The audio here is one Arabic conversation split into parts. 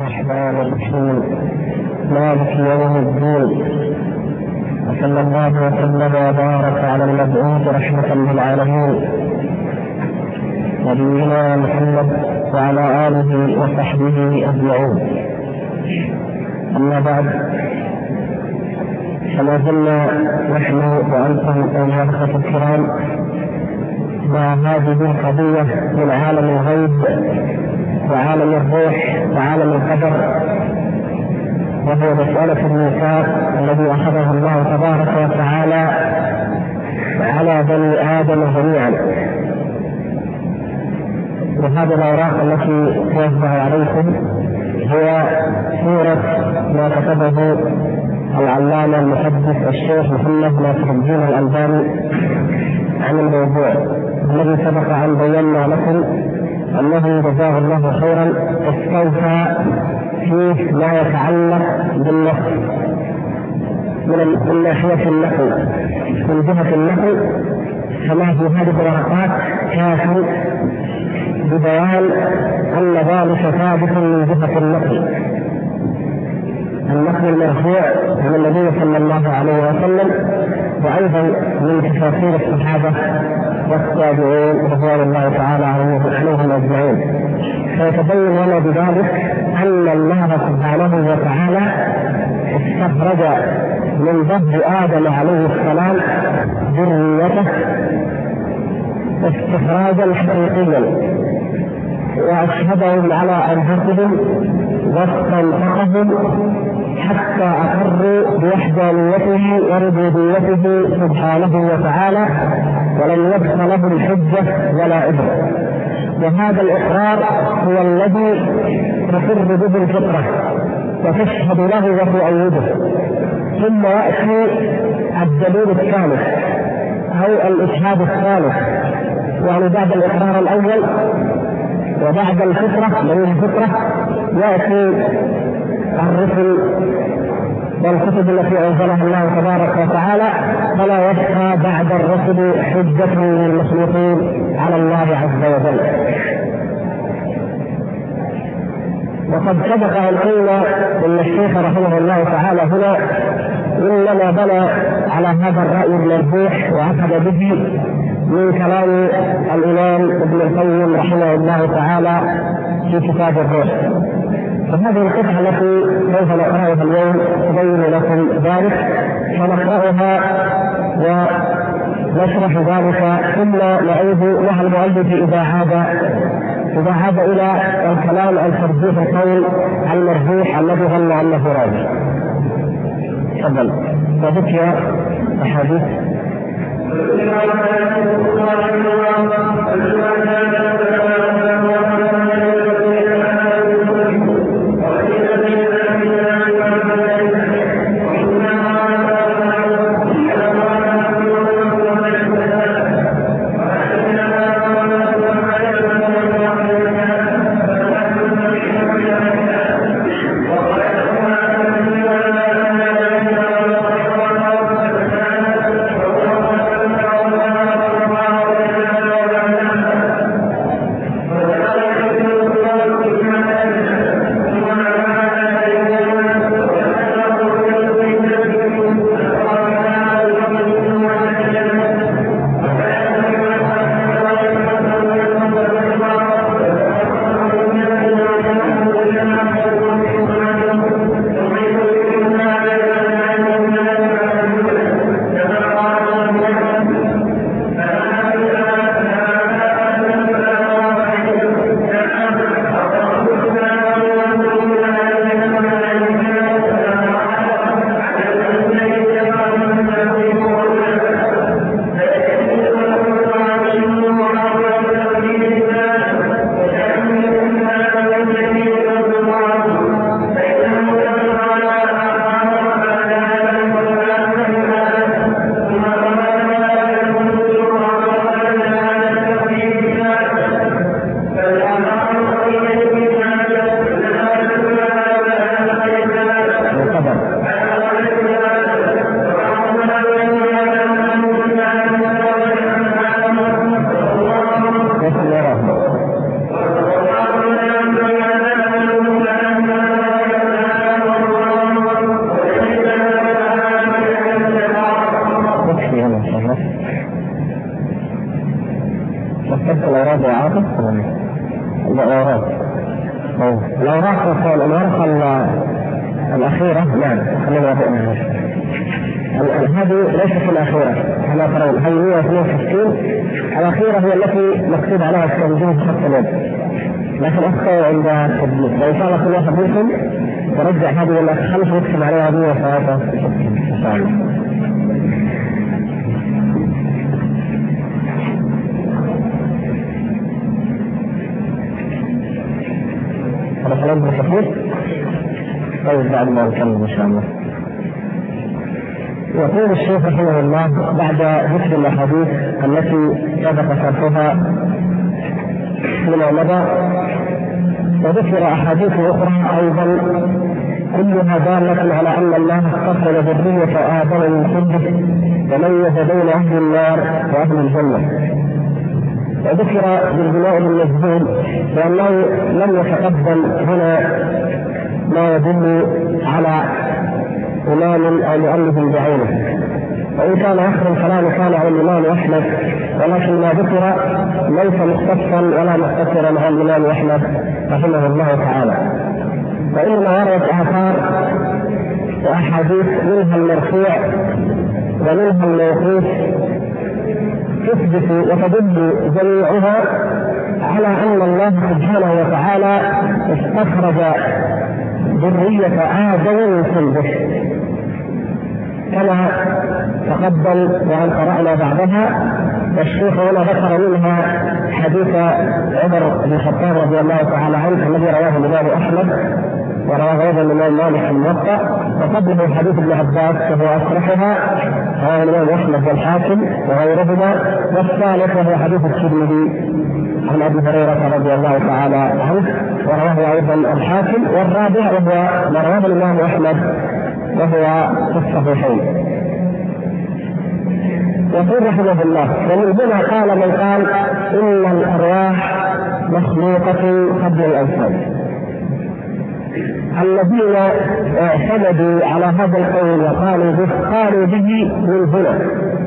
الرحمن الرحيم مالك يوم الدين، وصلى الله وسلم وبارك على المبعوث رحمة للعالمين نبينا محمد وعلى آله وصحبه أجمعين. أما بعد، فما زلنا نحن وأنتم أيها الأخوة الكرام مع هذه القضية من عالم الغيب وعالم الروح وعالم القدر، وهو مسألة الميثاق الذي أخذه الله تبارك وتعالى على بني آدم جميعا. وهذه الأوراق التي توزع عليكم هي صورة ما كتبه العلامة المحدث الشيخ محمد ناصر الدين الألباني عن الموضوع الذي سبق أن بينا لكم أنه جزاه الله خيرا استوفى فيه ما يتعلق بالنقل من ناحية النقل، من جهة النقل كما في هذه الورقات كافي ببيان أن ذلك ثابت من جهة النقل المرفوع عن النبي صلى الله عليه وسلم، وأيضا من تفاسير الصحابة والتابعين رضوان الله تعالى عليهم أجمعين. فيتبين لنا بذلك أن الله سبحانه وتعالى استخرج من ظهر آدم عليه السلام ذريته استخراجا حقيقيا، وأشهدهم على أنفسهم واستنطقهم حتى أقروا بوحدانيته وربوبيته سبحانه وتعالى، ولم يبق لهم حجة ولا عبرة. وهذا الإقرار هو الذي تقر به الفطرة وتشهد له وتؤيده. ثم يأتي الدليل الثالث أو الإشهاد الثالث، يعني بعد الإقرار الأول وبعد الفطرة دليل الفطرة يأتي الرسل والكتب التي أنزلها الله تبارك وتعالى، فلا يبقى بعد الرسل حجة للمخلوقين على الله عز وجل. وقد سبق أن قلنا إن الشيخ رحمه الله تعالى هنا إنما بنى على هذا الرأي المرجوح وأخذ به من كلام الإمام ابن القيم رحمه الله تعالى في كتاب الروح. فهذه القطعة التي سوف نقرأها اليوم تبين لكم ذلك، فنقرأها ونشرح ذلك ثم نعيد لها المؤلف إذا عاد إلى الكلام عن ترجيح القول المرجوح الذي ظن أنه راجح. تفضل. وذكر أحاديث الورقة الأخيرة. نعم هذه ليست الأخيرة كما ترون، هذه 162. الأخيرة هي التي مكتوب عليها التنجيم خط اليد، لكن أخطأوا عند التدليل. فإن شاء الله كل واحد منكم يرجع هذه الخمس ويكتب عليها 103 إن شاء الله. هذا كلام ابن كثير. طيب بعد ما نكمل إن شاء الله. يقول الشيخ رحمه الله بعد ذكر الأحاديث التي سبق شرحها فيما مضى، وذكر أحاديث أخرى أيضا كلها دالة على أن الله استخرج ذرية آدم من صلبه وميز بين أهل النار وأهل الجنة. وذكر بالبناء المجهول لأنه لم يتقدم هنا ما يدل على إمام أو مؤلف بعينه، وإن كان آخر الكلام كان عن الإمام أحمد، ولكن ما ذكر ليس مختصا ولا مختصرا عن الإمام أحمد رحمه الله تعالى، وإنما وردت آثار وأحاديث منها المرفوع ومنها الموقوف تثبت وتدل جميعها على أن الله سبحانه وتعالى استخرج ذرية آدم من صلبه كما تقدم وأن قرأنا بعدها. والشيخ هنا ذكر منها حديث عمر بن الخطاب رضي الله تعالى عنه الذي رواه الإمام أحمد ورواه أيضا الإمام مالك في الموطأ، وقبله حديث ابن عباس وهو أصرحها رواه الإمام أحمد والحاكم وغيرهما، والثالث وهو حديث الترمذي عن أبي هريرة رضي الله تعالى عنه ورواه أيضا الحاكم، والرابع وهو ما رواه الإمام أحمد وهو في الصحيحين. يقول رحمه الله: ومن هنا قال من قال إن الأرواح مخلوقة قبل الأجساد. الذين اعتمدوا على هذا القول وقالوا به من هنا،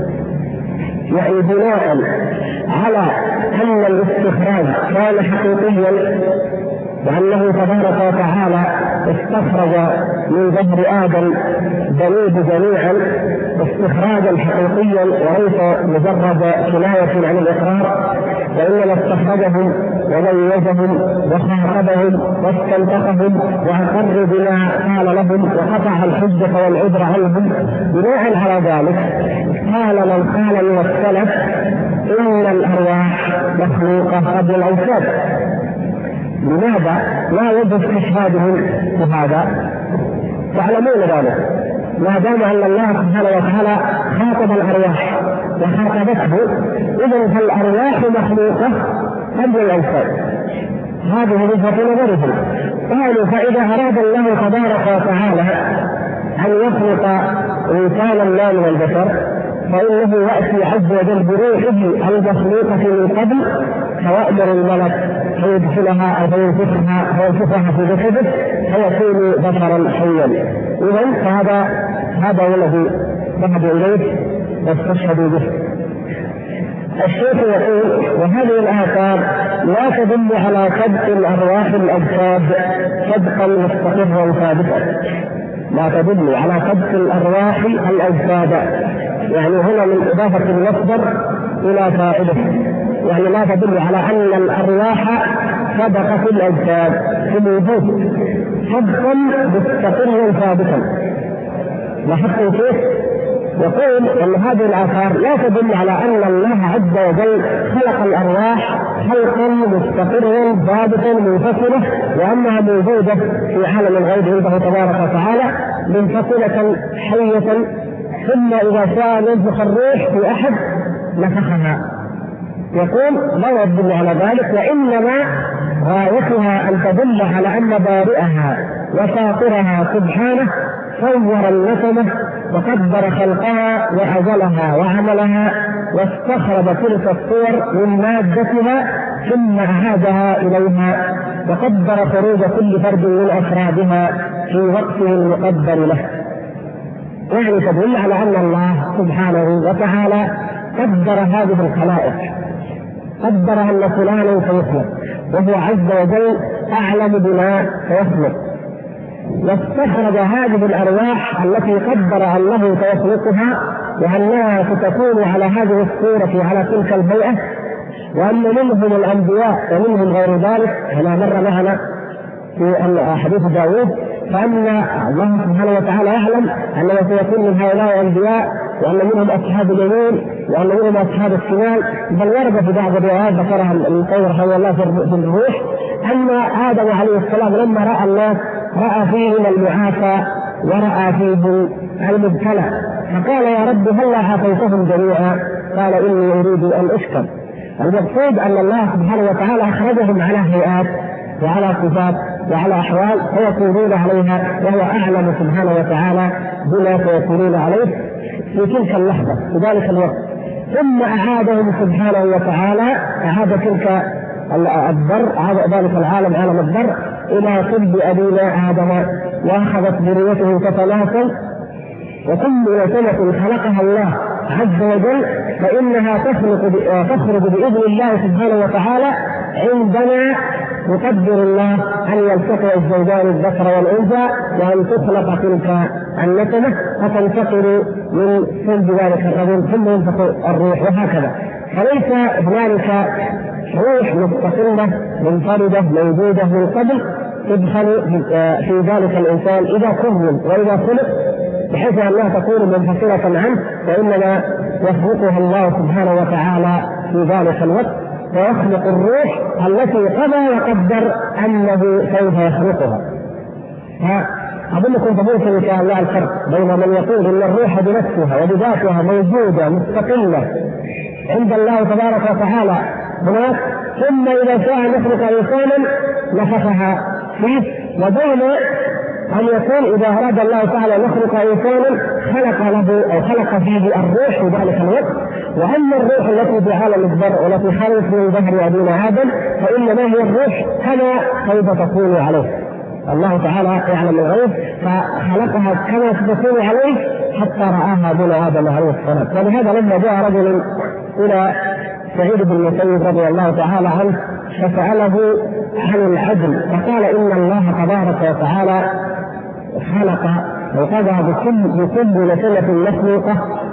يعني بناء على أن الاستخراج كان حقيقيا وأنه تبارك وتعالى استخرج من ظهر آدم بنيه جميعا استخراجا حقيقيا وليس مجرد كناية عن الإقرار، وإنما استخرجهم وميزهم وخاطبهم واستنطقهم وأقر بما قال لهم وقطع الحجة والعذر عنهم. بناء على ذلك قال من قال من السلف إن الأرواح مخلوقة قبل الأجساد. لماذا لا يجب استشهادهم بهذا؟ تعلمون ذلك، ما دام أن الله سبحانه وتعالى خاطب الأرواح وخاطبته، إذن فالأرواح مخلوقة قبل الأجساد. هذه وجهة نظرهم. قالوا فإذا أراد الله تبارك وتعالى أن يخلق إنسانا ما من البشر فإنه يأتي عز وجل بروحه المخلوقة من قبل فيأمر الملك فيدخلها أو فينفخها في جسده فيكون بشرا حيا. إذن هذا هو الذي ذهبوا إليه واستشهدوا به. الشيخ يقول: وهذه الآثار لا تدل على سبق الأرواح الأجساد سبقا مستقرا ثابتا. لا تدل على سبق الأرواح الأجساد، يعني هنا من إضافة المصدر إلى فاعله، يعني لا تدل على أن الأرواح سبقت الأجساد في الوجود سبقا مستقرا ثابتا. لاحظتم كيف؟ يقول أن هذه الآثار لا تدل على أن الله عز وجل خلق الأرواح خلقا مستقرا ثابتا منفصلة وأنها موجودة في عالم الغيب عنده تبارك وتعالى منفصلة حية، ثم إذا شاء ينفخ الروح في أحد نفخها. يقول لا يدل على ذلك، وإنما غايتها أن تدل على أن بارئها وفاطرها سبحانه صور النسمة وقدر خلقها وأزلها وعملها واستخرج تلك الصور من مادتها ثم أعادها إليها وقدر خروج كل فرد من أفرادها في وقته المقدر له. يعني تدل على أن الله سبحانه وتعالى قدر هذه الخلائق قدر أن فلانا سيخلق، وهو عز وجل أعلم بما سيخلق، واستخرج هذه الأرواح التي قدر أنه سيخلقها وأنها ستكون على هذه الصورة على تلك الهيئة، وأن منهم الأنبياء ومنهم غير ذلك كما مر معنا في حديث داود، فأن الله سبحانه وتعالى يعلم أنه سيكون من هؤلاء أنبياء، وأن منهم أصحاب اليمين وأن منهم أصحاب الشمال. بل ورد في بعض الروايات ذكرها القيم رحمه الله في الروح أن آدم عليه السلام لما رأى الناس رأى فيهم المعافى ورأى فيهم المبتلى، فقال يا رب هل عافيتهم جميعا؟ قال إني أريد أن أشكر. المقصود أن الله سبحانه وتعالى أخرجهم على هيئات وعلى صفات وعلى أحوال سيكونون عليها، وهو أعلم سبحانه وتعالى بما سيكونون عليه في تلك اللحظة في ذلك الوقت. ثم أعادهم سبحانه وتعالى، أعاد تلك الذر، أعاد ذلك العالم عالم الذر إلى صلب أبينا آدم، وأخذت ذريته تتناسل، وكل نسمة خلقها الله عز وجل فإنها تخرج بإذن الله سبحانه وتعالى عندما يقدر الله أن يلتقي الزوجان الذكر والأنثى وأن تخلق تلك النسمة فتنتقل من صلب ذلك الرجل ثم ينفخ الروح، وهكذا. فليس هنالك روح مستقلة منفردة موجودة من قبل تدخل في ذلك الإنسان إذا كون وإذا خلق بحيث أنها تكون منفصلة عنه، وإنما يخلقها الله سبحانه وتعالى في ذلك الوقت، ويخلق الروح التي قضى وقدر أنه سوف يخلقها. أظنكم تفهمون إن شاء الله الفرق بين من يقول إن الروح بنفسها وبذاتها موجودة مستقلة عند الله تبارك وتعالى هناك، ثم إذا شاء نخلق إنسانا نفخها فيه، وبين أن يكون إذا أراد الله تعالى أن يخلق إنسانا خلق له أو خلق فيه الروح في ذلك الوقت. وأما الروح التي في عالم الذر والتي خلقت من ظهر أبينا آدم فإنما هي الروح كما سوف تكون عليه. الله تعالى يعلم الغيب فخلقها كما ستكون عليه حتى رآها أبونا آدم عليه السلام. ولهذا لما جاء رجل إلى سعيد بن المسيب رضي الله تعالى عنه فسأله عن العدل، فقال إن الله تبارك وتعالى خلق وقضى بكل نسمة مخلوقة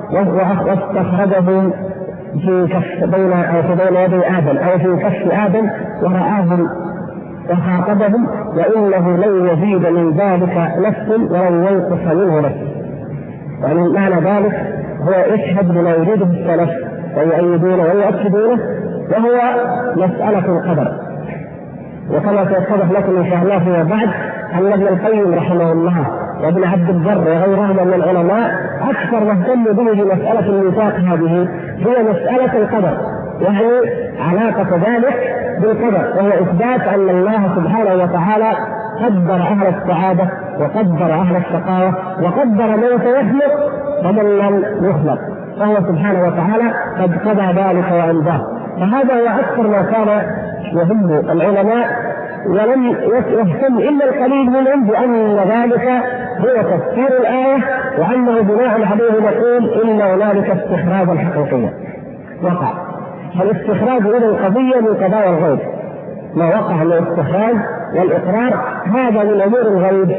واستخرجه في كف بين يدي آدم أو في كف آدم ورآهم وخاطبهم، وإنه لن يزيد من ذلك نفس ولن ينقص منه نفس. يعني معنى ذلك هو يشهد بما يريده السلف ويؤيدونه ويؤكدونه، وهو مسألة القدر. وكما سيتضح لكم إن شاء الله فيما بعد أن ابن القيم رحمه الله وابن عبد البر وغيرهما من العلماء أكثر ما اهتموا به بمسألة الميثاق هذه هي مسألة القدر، يعني علاقة ذلك بالقدر، وهو إثبات أن الله سبحانه وتعالى قدر أهل السعادة وقدر أهل الشقاوة وقدر من سيخلق ومن لم يخلق، فهو سبحانه وتعالى قد قضى ذلك وأنزاه. فهذا هو أكثر ما كان يهم العلماء، ولم يهتم إلا القليل منهم بأن ذلك هو تفسير الآية، وأنه بناء عليه نقول إن هنالك استخراج الحقيقية وقع. فالاستخراج إلى القضية من قضايا الغيب، ما وقع من الاستخراج والإقرار هذا من أمور الغيب،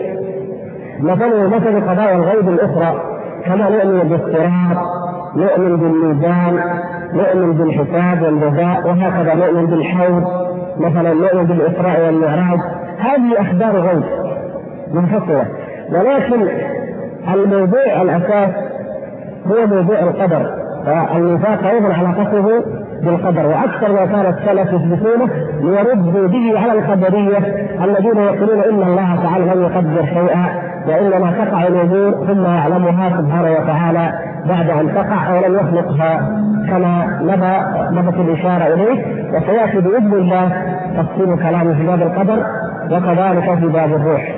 مثل قضايا الغيب الأخرى كما نؤمن بالصراط، نؤمن بالميزان، نؤمن بالحساب والجزاء، وهكذا نؤمن بالحوض، مثلا نؤمن بالإسراء والمعراج. هذه أخبار غيب منفصلة، ولكن الموضوع الأساس هو موضوع القدر، والميثاق أيضا علاقته بالقدر. وأكثر ما كان السلف يثبتونه ليردوا به على القدرية الذين يقولون إن الله تعالى لم يقدر شيئا، وإنما تقع الأمور ثم يعلمها سبحانه وتعالى بعد أن تقع أو لم يخلقها، كما نبت الإشارة إليه. وسيأتي بإذن الله تفصيل كلامه في باب القدر وكذلك في باب الروح.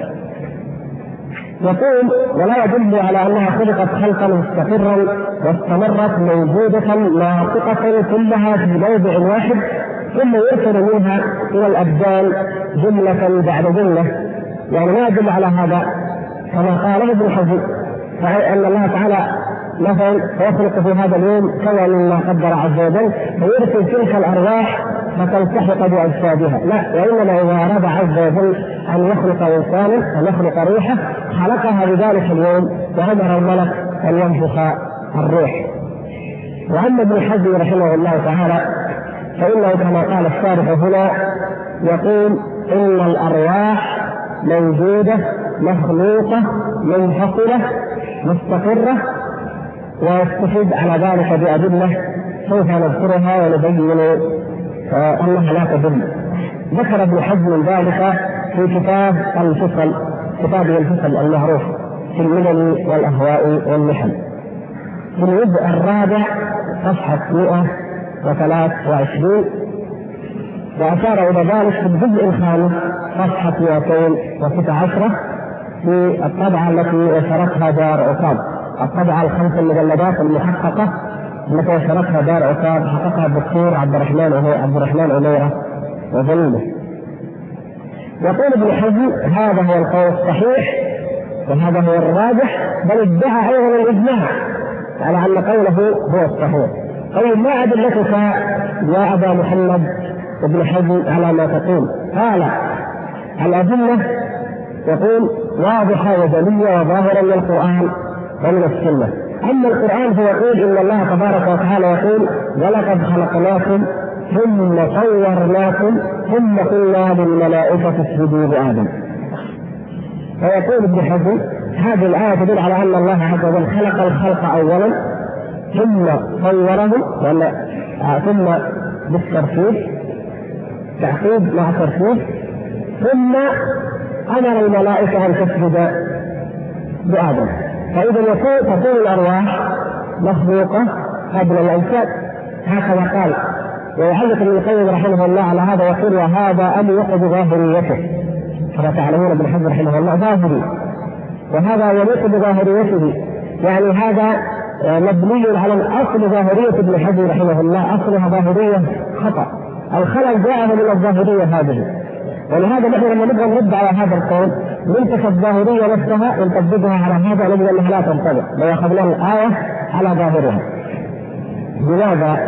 يقول ولا يدل على أنها خلقت خلقا مستقرا واستمرت موجودة ناطقة كلها في موضع واحد ثم يرسل منها إلى الأبدان جملة بعد جملة، يعني ما يدل على هذا كما قاله ابن حزم، فأن الله تعالى مثلا يخلق في هذا اليوم كذا مما قدر عز وجل فيرسل تلك الارواح فتلتحق باجسادها، لا، وانما اذا اراد عز وجل ان يخلق انسانا ان يخلق روحه خلقها بذلك اليوم وامر الملك ان ينفخ الروح. واما ابن حزم رحمه الله تعالى فانه كما قال الشارح هنا يقول ان الارواح موجوده مخلوقه منفصله مستقره، ويستفيد على ذلك بأدلة سوف نذكرها ونبين أنها لا تدل. ذكر ابن حزم ذلك في كتابه الفصل المعروف في الملل والأهواء والمحن في الجزء الرابع صفحة 123، وأشار إلى ذلك في الجزء الخامس صفحة 219 في الطبعة التي نشرتها دار عقاب، الطبعة الخمس المجلدات المحققة التي نشرتها دار عقاب حققها الدكتور عبد الرحمن أميرة وزميله. يقول ابن حزم هذا هو القول الصحيح وهذا هو الراجح، بل ادعى أيضا الإجماع على أن قوله هو الصحيح. طيب ما أدلتك يا أبا محمد ابن حزم على ما تقول؟ قال الأدلة يقول واضحة وجلية وظاهرة من القرآن ومن السنة. أما القرآن فيقول إن الله تبارك وتعالى يقول ولقد خلقناكم ثم صورناكم ثم قلنا للملائكة اسجدوا لآدم. فيقول ابن حزم هذه الآية تدل على أن الله عز وجل خلق الخلق أولا ثم صورهم ثم بالترتيب تعقيد مع ترتيب ثم أمر الملائكة أن تسجد لآدم. فإذا تكون الأرواح مخلوقة قبل الأجساد، هكذا قال. ويعلق ابن القيم رحمه الله على هذا يقول وهذا أليق بظاهريته، كما تعلمون ابن حزم رحمه الله ظاهري، وهذا يليق بظاهريته، يعني هذا مبني على الأصل ظاهرية ابن حزم رحمه الله، أصلها ظاهرية خطأ، الخلل جاء من الظاهرية هذه. ولهذا نحن لما نبغى نرد على هذا القول ننتج الظاهرية نفسها ونطبقها على هذا نجد أنها لا تنطبق، لو أخذنا الآية على ظاهرها. لماذا؟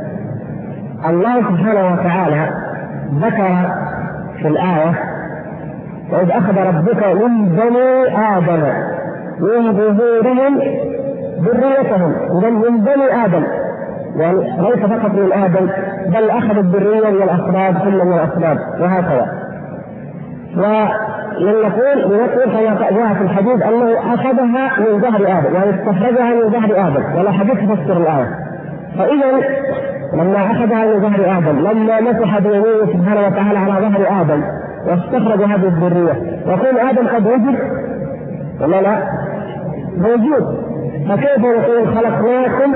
الله سبحانه وتعالى ذكر في الآية وإذ أخذ ربك من بني آدم من ظهورهم ذريتهم، إذن من بني آدم، يعني ليس فقط من آدم بل أخذ الذرية من الأصلاب ثم من الأصلاب وهكذا. ولنقول كما جاء في الحديث أنه أخذها من ظهر آدم، يعني استخرجها من ظهر آدم، ولا حديث تفسر الآية. فإذا لما أخذها من ظهر آدم لما مسح بيمينه سبحانه وتعالى على ظهر آدم واستخرج هذه الذرية، يكون آدم قد وجد ولا لا؟ موجود. فكيف نقول خلقناكم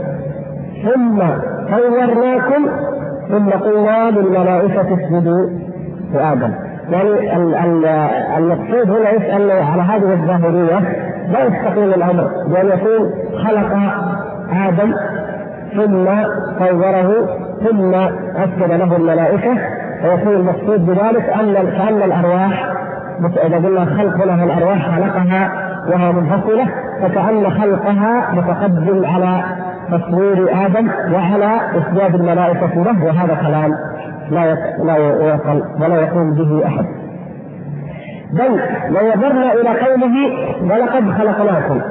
ثم صورناكم ثم قلنا للملائكة اسجدوا لآدم؟ يعني المقصود هنا يسأل على هذه الظاهرية لا يستقيم الأمر بأن يكون خلق آدم ثم صوره ثم أسجد له الملائكة، ويكون المقصود بذلك كأن الأرواح إذا قلنا خلق لها الأرواح خلقها وهي منفصلة، فكأن خلقها متقدم على تصوير آدم وعلى إسجاد الملائكة له، وهذا كلام لا يقل ولا يقوم به أحد. بل لو نظرنا إلى قوله ولقد خلقناكم،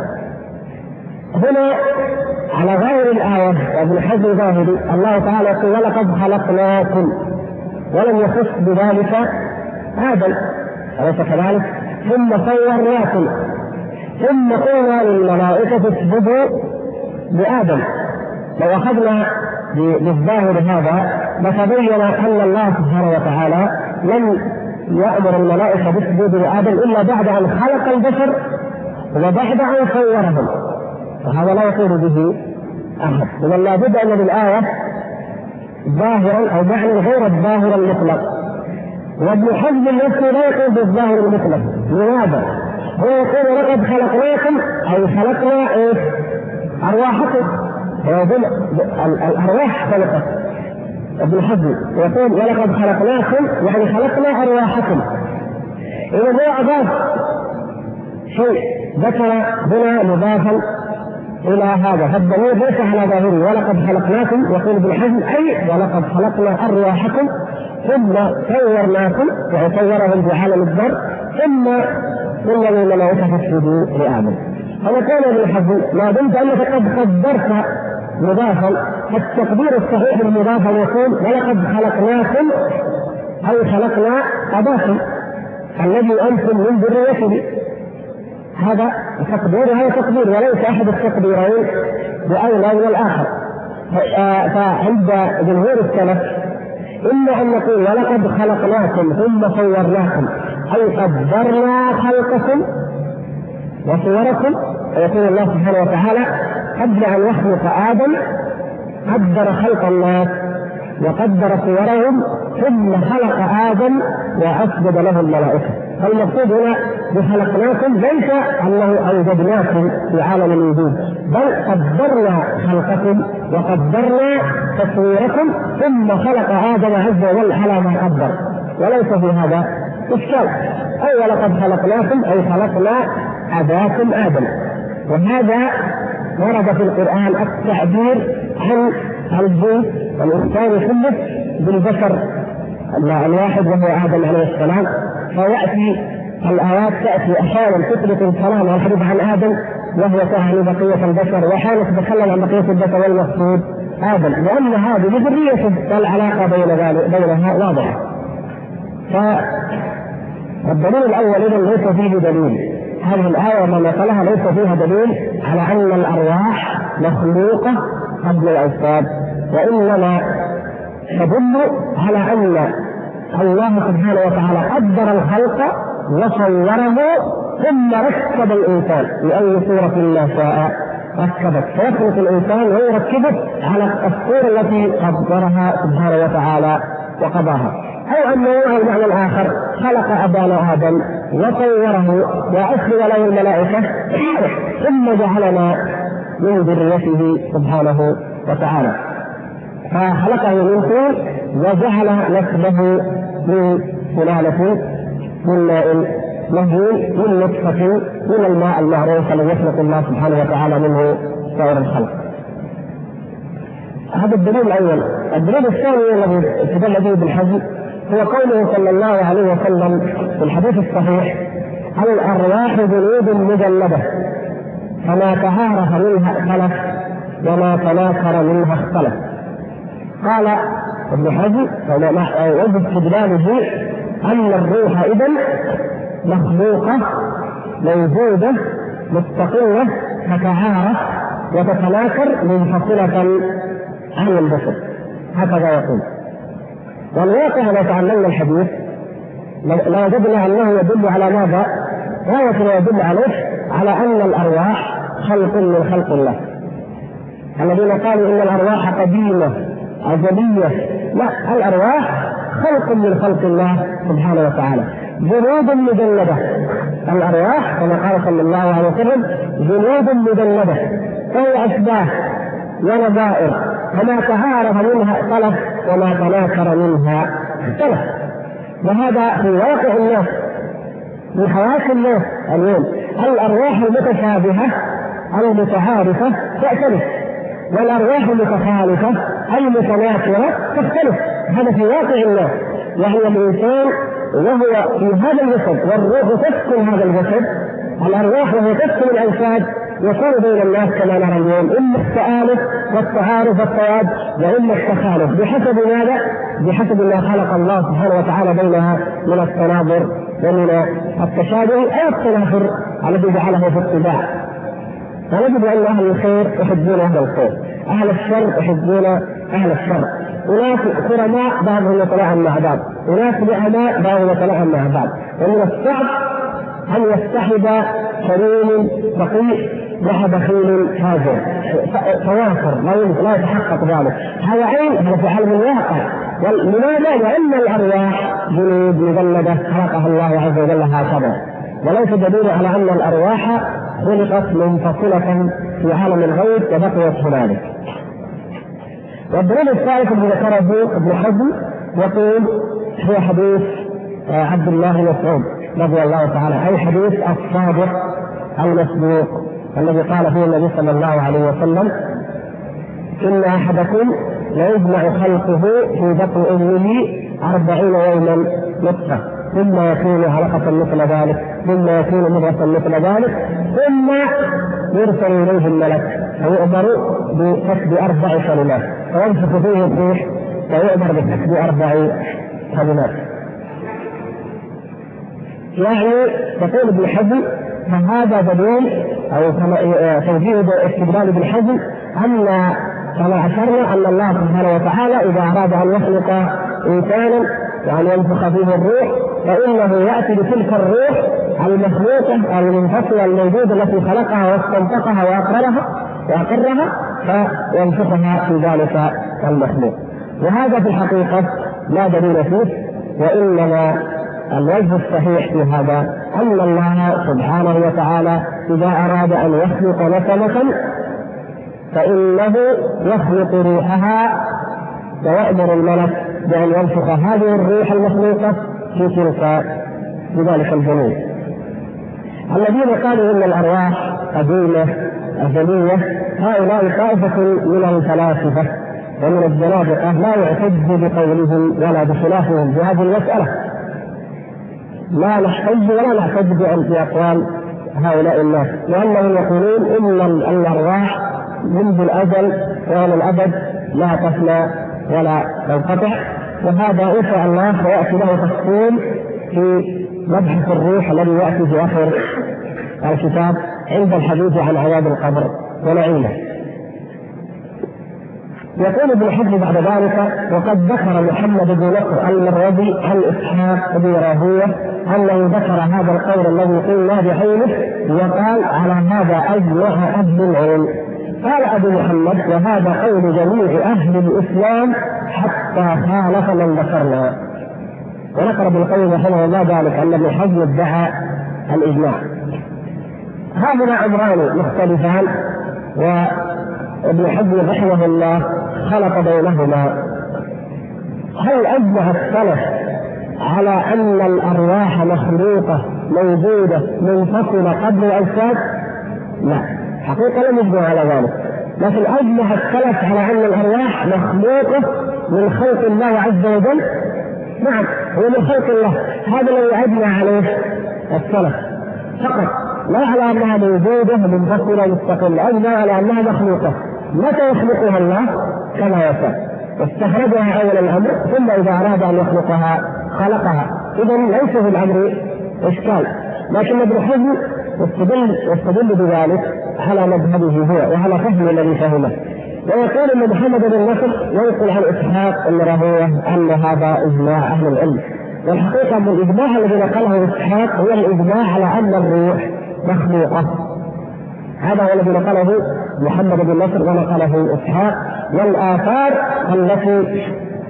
هنا على غير الآية ابن حزم ظاهري الله تعالى يقول ولقد خلقناكم ولم يخص بذلك آدم، أليس كذلك؟ ثم صورناكم ثم قلنا للملائكة اسجدوا لآدم. لو أخذنا بالظاهر هذا لتبين أن الله سبحانه وتعالى لم يأمر الملائكة بالسجود لآدم إلا بعد أن خلق البشر وبعد أن صورهم، وهذا لا يقول به أحد. إذن لا بد أن للآية ظاهرا أو معنى غير الظاهر المطلق، وابن حزم نفسه لا يقول بالظاهر المطلق. لماذا؟ هو يقول لقد خلقناكم أي خلقنا أرواحكم، الأرواح خلقت. ابن حزم يقول ولقد خلقناكم يعني خلقنا أرواحكم. إذا هو أضاف شيء ذكر هنا مضافا إلى هذا، فالضمير ليس على ظاهره ولقد خلقناكم، يقول ابن حزم أي ولقد خلقنا أرواحكم ثم صورناكم، وصورهم في عالم الذر ثم قلنا للملائكة فاسجدوا لآدم. فنقول ابن حزم ما دمت أنك قد قدرت مضافا، فالتقدير الصحيح المضاف يكون ولقد خلقناكم أي خلقنا أباكم الذي أنتم من ذريته. هذا تقدير، هذا تقدير وليس أحد التقديرين بأولى من الآخر. فعند جمهور السلف إما أن نقول ولقد خلقناكم ثم صورناكم أي قدرنا خلقكم وصوركم، ويقول الله سبحانه وتعالى قبل أن يخلق آدم قدر خلق الناس وقدر صورهم ثم خلق آدم وأسجد له الملائكة. فالمقصود هنا بخلقناكم ليس أنه أوجدناكم في عالم الوجود، بل قدرنا خلقكم وقدرنا تصويركم ثم خلق آدم عز وجل على ما قدر، وليس في هذا إشكال. أي ولقد خلقناكم أي خلقنا أباكم آدم. وهذا ورد في القرآن التعبير عن الجنس والإنسان كله بالبشر الواحد وهو آدم عليه السلام. فيأتي الآيات تأتي أحيانا تثبت الكلام والحديث عن آدم وهو تعني بقية البشر، وأحيانا تتكلم عن بقية البشر والمقصود آدم، لأن هذه ذرية والعلاقة بينها واضحة. فالدليل الأول إذا ليس فيه دليل، هذه الآية وما نقلها ليس فيها دليل على أن الأرواح مخلوقة قبل الأجساد، وإنما تدل على أن الله سبحانه وتعالى قدر الخلق وصوره ثم ركب الإنسان بأي صورة ما شاء ركبت، فيخلق الإنسان ويركبه على الصورة التي قدرها سبحانه وتعالى وقضاها. أو أنه على المعنى الآخر خلق أبانا آدم وصوره وأسجد له الملائكة ثم جعلنا من ذريته سبحانه وتعالى، فخلقه من طين وجعل نسله من سلالة من ماء مهين من نطفة من الماء المعروف الذي يخلق الله سبحانه وتعالى منه سائر الخلق. هذا الدليل الأول. الدليل الثاني الذي استدل به ابن حزم هو قوله صلى الله عليه وسلم في الحديث الصحيح: الأرواح جنود مجندة فما تعارف منها اختلف وما تناكر منها اختلف. قال ابن حزم وجد استدلاله أن الروح إذن مخلوقة موجودة مستقلة تتعارف وتتناكر منفصلة عن البشر، هكذا يقول. والواقع لو تعلمنا الحديث لوجدنا أنه يدل على ماذا؟ غاية يدل عليه على أن الأرواح خلق من خلق الله. الذين قالوا إن الأرواح قديمة أزلية، لا، الأرواح خلق من خلق الله سبحانه وتعالى، جنود مجندة. الأرواح كما قال صلى الله عليه وسلم جنود مجندة، فهي أشباه ونظائر، فما تعارف منها اختلف وما تناكر منها اختلف. وهذا في واقع الناس من حواس الناس اليوم. الأرواح المتشابهة المتعارفة تختلف، والأرواح المتخالفة المتناكرة تختلف. هذا في واقع الناس. وهو الإنسان وهو في هذا الجسد والروح تسكن هذا الجسد، الأرواح وهي تسكن الأجساد، يكون بين الناس كما نرى اليوم إما التآلف والتعارف والتواد وإما التخالف بحسب ماذا؟ بحسب ما خلق الله سبحانه وتعالى بينها من التناظر ومن التشابه أو التنافر الذي جعله في الطباع. فنجد أن أهل الخير يحبون أهل الخير، أهل الشر يحبون أهل الشر، أناس كرماء بعضهم يتلاعب مع بعض، أناس بعماء بعضهم يتلاعب مع بعض. ومن الصعب أن يصطحب كريم بقيء مع بخيل فاجر، توافر لا يتحقق ذلك. هذا هذا في عالم الواقع. لماذا؟ لأن الأرواح جنود مجندة خلقها الله عز وجل هكذا، وليس دليل على أن الأرواح خلقت منفصلة في عالم الغيب وبقيت هنالك. والدليل الثالث الذي ذكره ابن حزم يقول هو حديث عبد الله بن مسعود رضي الله تعالى، أي حديث الصادق المصدوق الذي قال فيه النبي صلى الله عليه وسلم: إن أحدكم ليجمع خلقه في بطن أمه 40 يوما نطفة، ثم يكون علقة مثل ذلك، ثم يكون مضغة مثل ذلك، ثم يرسل إليه الملك فيؤمر بكتب 4 كلمات، فينفخ فيه الروح فيؤمر بكتب 4 كلمات. يعني يقول ابن حزم: فهذا دليل أو توجيه استدلال ابن حزم أن كما أشرنا أن الله سبحانه وتعالى إذا أراد أن يخلق إنسانا وأن ينفخ فيه الروح فإنه يأتي بتلك الروح المخلوقة المنفصلة الموجودة التي خلقها واستنطقها وأقرها فينفخها في ذلك المخلوق. وهذا في الحقيقة لا دليل فيه، وإنما الوجه الصحيح في هذا أن الله سبحانه وتعالى إذا أراد أن يخلق نسمة فإنه يخلق روحها ويأمر الملك بأن ينفخ هذه الروح المخلوقة في ذلك الجنين. الذين قالوا إن الأرواح قديمة أزلية هؤلاء طائفة من الفلاسفة ومن الزنادقة لا يعتد بقولهم ولا بخلافهم في هذه المسألة، لا نحتج ولا نعتد بأقوال هؤلاء الناس، لأنهم يقولون إن الأرواح منذ الأزل وإلى الأبد لا تفنى ولا تنقطع، وهذا إن شاء الله سيأتي له تفصيل في مبحث الروح الذي يأتي في آخر الكتاب عند الحديث عن عذاب القبر ونعيمه. يقول ابن حزم بعد ذلك: وقد ذكر محمد بن نصر المروزي عن إسحاق بن راهويه أنه ذكر هذا القول الذي قلنا بعينه، وقال: على هذا أجمع أهل العلم. قال أبو محمد: وهذا قول جميع أهل الإسلام حتى خالف من ذكرنا. ونقر ابن القيم رحمه الله ذلك أن ابن حزم ادعى الإجماع. هذا أمران مختلفان، وابن حزم رحمه الله خلط بينهما. هل أجمع السلف على أن الأرواح مخلوقة موجودة منفصلة قبل الأجساد؟ لا، حقيقة لم يجمع على ذلك، لكن أجمع السلف على أن الأرواح مخلوقة من خلق الله عز وجل. نعم، هو من خلق الله، هذا الذي أجمع عليه السلف فقط، لا على أنها موجودة منفصلة مستقلة، أجمع على أنها مخلوقة. متى يخلقها الله؟ كما يشاء، استخرجها أول الأمر ثم إذا أراد أن يخلقها خلقها. إذن ليس في الأمر إشكال، لكن ابن حزم يستدل بذلك على مذهبه هو وعلى فهمه الذي فهمه. ويقول ان محمد بن نصر ينقل عن اسحاق بن راهويه ان هذا اجماع اهل العلم، والحقيقه ان الاجماع الذي نقله اسحاق هو الاجماع على ان الروح مخلوقه. هذا هو الذي نقله محمد بن نصر ونقله اسحاق، والآثار التي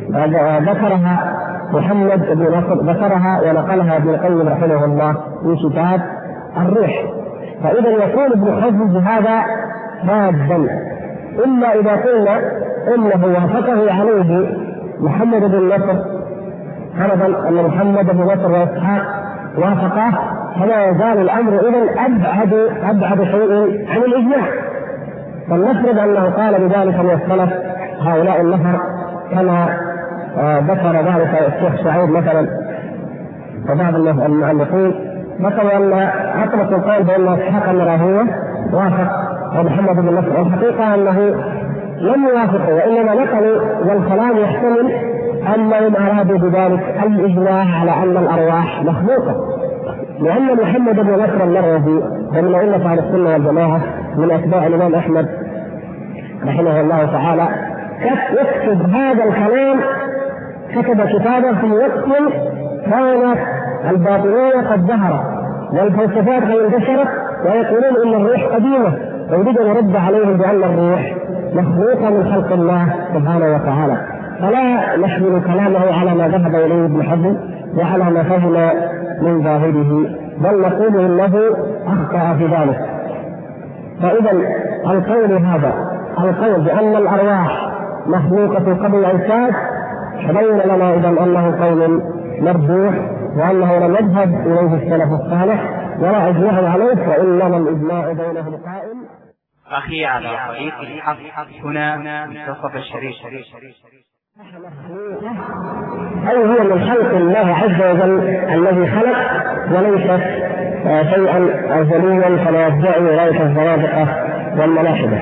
ذكرها محمد بن نصر ذكرها ونقلها ابن القيم رحمه الله في كتاب الروح. فإذا يكون ابن حزم بهذا حادا، إلا إذا قلنا إنه وافقه عليه محمد بن نصر، فرضا أن محمد بن نصر وإسحاق وافقاه، فلا يزال الأمر إذن أبعد شيء عن الإجماع. فلنفرض أنه قال بذلك من السلف هؤلاء النفر كما ذكر ذلك الشيخ سعيد مثلا وبعض المعلقين، ذكروا أن أطلق القول بأن إسحاق بن راهويه وافق ومحمد بن نصر، والحقيقة أنه لم يوافقوا، وإنما نقلوا، والكلام يحتمل أنهم أرادوا بذلك الإجماع على أن الأرواح مخلوقة، لأن محمد بن نصر المروزي ومن أئمة أهل السنة والجماعة من أتباع الإمام أحمد رحمه الله تعالى يكتب هذا الكلام، كتب كتابا في وقت كانت الباطنية قد ظهرت والفلسفات قد انتشرت ويقولون إن الروح قديمة، ويريد أن يرد عليهم بأن الروح مخلوقة من خلق الله سبحانه وتعالى. فلا نحمل كلامه على ما ذهب إليه ابن حزم وعلى ما فهم من ظاهره، بل نقول إنه أخطأ في ذلك. فإذا القول هذا، القول بأن الأرواح مخلوقة قبل الأجساد، تبين لنا إذا أنه قول مرجوح، وأنه لم يذهب إليه السلف الصالح، ولا أجمعوا عليه، وإنما الإجماع بينهم قائم. أخي على طريق الحق هنا منتصف الشريف. أي هو من خلق الله عز وجل الذي خلق، وليس شيئا أزليا كما يدعي رأية الزنادقة والملاحدة.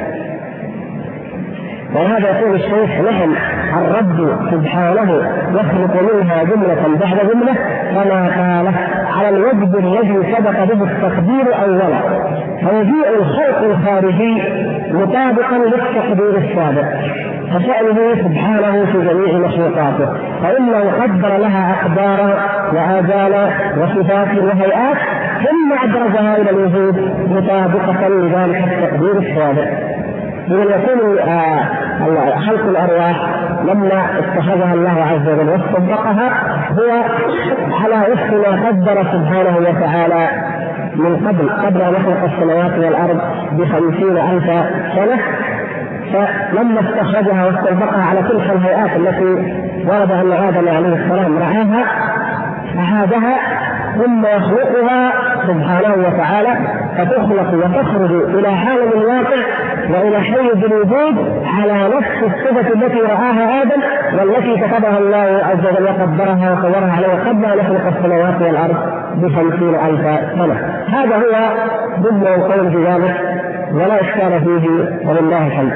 ولهذا يقول الشيخ: نعم، الرب سبحانه يخلق منها جملة بعد جملة كما قال على الوجه الذي سبق به التقدير أولا، فيجيء الخلق الخارجي مطابقا للتقدير السابق، فشأنه سبحانه في جميع مخلوقاته، فإنه قدر لها أقدارا وآجالا وصفات وهيئات ثم أدرجها إلى الوجود مطابقة لذلك التقدير السابق. إذا يكون خلق الأرواح لما اتخذها الله عز وجل واستنبطها هو على وفق ما قدر سبحانه وتعالى من قبل أن يخلق السماوات والأرض ب50,000 سنة. فلما استخرجها واستنبطها على تلك الهيئات التي ورد أن آدم عليه السلام رعاها أعادها ثم يخلقها سبحانه وتعالى فتخلق وتخرج إلى عالم الواقع وإلى حيز الوجود على نفس الصفة التي رآها آدم والتي كتبها الله عز وجل وقدرها وصورها عليه قبل أن يخلق السماوات والأرض ب50,000 سنة. هذا هو ضمن القول في ذلك ولا إشكال فيه، ولله الحمد.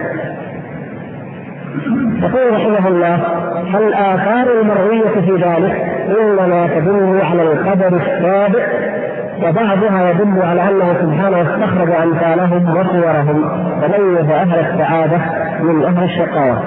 يقول رحمه الله: فالآثار المروية في ذلك إنما تدل على القدر السابق، وبعضها يدل على أنه سبحانه استخرج أمثالهم وصورهم وميز أهل السعادة من أهل الشقاوة.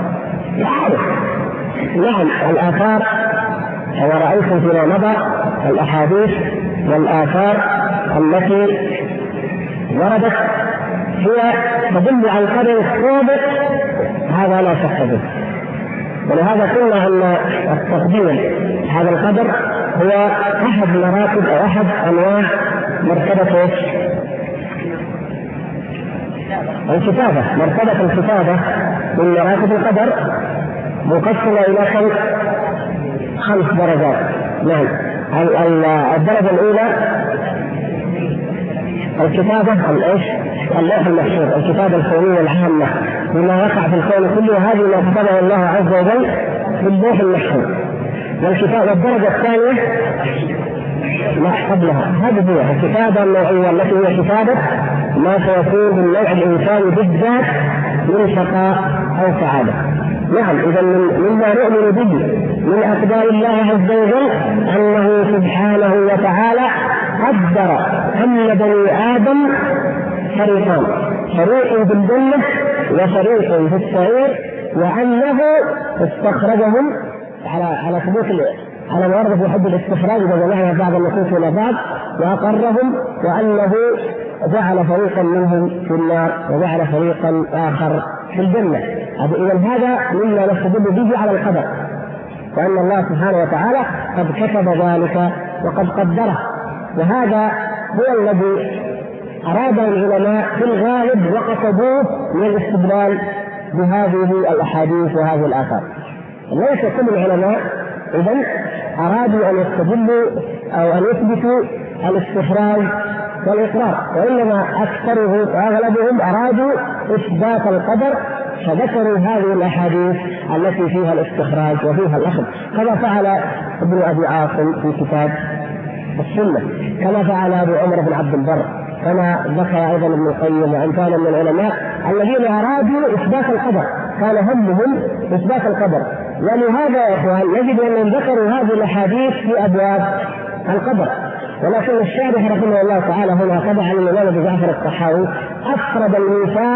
نعم، الآثار كما رأيتم فيما مضى الأحاديث والآثار التي وردت هي تدل على القدر السابق، هذا لا شك به. ولهذا قلنا أن التقدير هذا القدر هو أحد مراتب أو أحد أنواع مرتبة الكتابة. مرتبة الكتابة من مراتب القدر مقسمة إلى 5 درجات. نعم، الدرجة الأولى الكتابة اللوح المحفوظ، الكتابة الكونية العامة بما وقع في الكون كله، هذه ما كتبه الله عز وجل في اللوح المحفوظ. والدرجة الثانية ما قبلها، هذه هي الكتابة النوعية التي هي كتابة ما سيكون بالنوع الإنساني بالذات من شقاء أو سعادة. نعم، إذا مما نؤمن به من أقدار الله عز وجل أنه سبحانه وتعالى قدر أن بني آدم فريقان، فريق في الجنة وفريق في السعير، وأنه استخرجهم على ثبوت على الورد في حد الاستخراج وجمعها بعض النصوص إلى بعض وأقرهم، وأنه جعل فريقا منهم في النار وجعل فريقا آخر في الجنة. إذا هذا مما نستدل به على القدر، وأن الله سبحانه وتعالى قد كتب ذلك وقد قدره. وهذا هو الذي أراد العلماء في الغالب وقصدوه من الاستدلال بهذه الأحاديث وهذه الآثار. ليس كل العلماء إذن أرادوا أن يستدلوا أو أن يثبتوا الاستخراج والإقرار، وإنما أكثرهم وأغلبهم أرادوا إثبات القدر، فذكروا هذه الأحاديث التي فيها الاستخراج وفيها الأخذ، كما فعل ابن أبي عاصم في كتاب السنة، كما فعل أبو عمر بن عبد البر، كما ذكر أيضا ابن القيم وأمثال من العلماء الذين أرادوا إثبات القدر، كان همهم إثبات القدر. ولهذا يا إخوان يجب أن ذكروا هذه الأحاديث في أبواب القدر، ولكن الشارح رحمه الله تعالى هنا تبع الإمام أبو جعفر الطحاوي أفرد الميثاق